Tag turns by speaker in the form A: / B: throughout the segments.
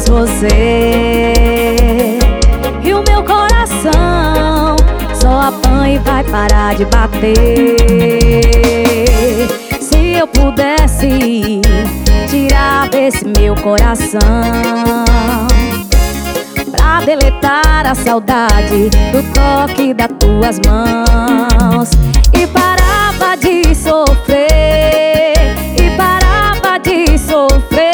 A: você. E o meu coração só apanha e vai parar de bater. Se eu pudesse tirar desse meu coração pra deletar a saudade do toque das tuas mãos, e parava de sofrer, e parava de sofrer.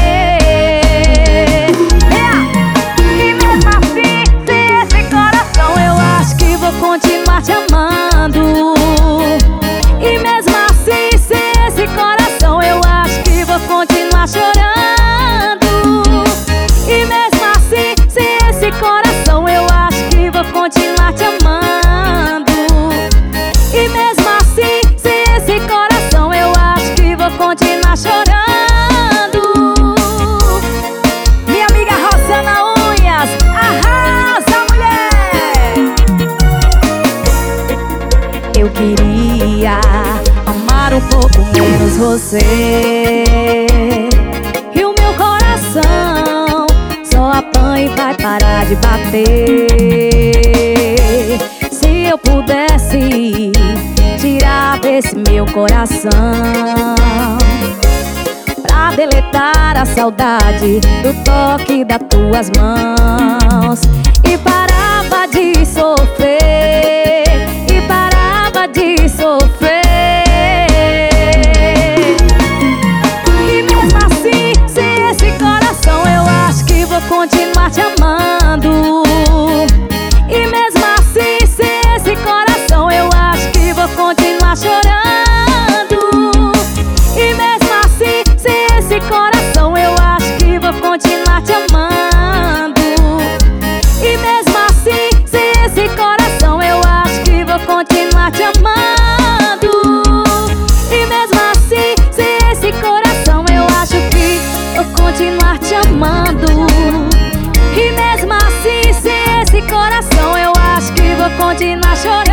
A: E mesmo assim, sem esse coração, eu acho que vou continuar te amando. E mesmo assim, sem esse coração, eu acho que vou continuar chorando. E mesmo assim, sem esse coração, eu acho que vou continuar te amando. E mesmo assim, sem esse coração, eu acho que vou continuar chorando. Minha amiga Rosana Unhas, arrasa, mulher! Eu queria amar um pouco menos você. E o meu coração só apanha e vai parar de bater. Se eu pudesse tirar desse meu coração pra deletar a saudade do toque das tuas mãos, e parava de sofrer, e parava de sofrer. E mesmo assim, sem esse coração, eu acho que vou continuar te amando. E mesmo assim, sem esse coração, eu acho que vou continuar chorando. E mesmo assim, sem esse coração, eu acho que vou continuar te amando. E mesmo assim, sem esse coração, eu acho que vou continuar te amando. E mesmo assim, sem esse coração, eu acho que vou continuar te amando. E mesmo assim, sem esse coração, eu acho que vou continuar chorando.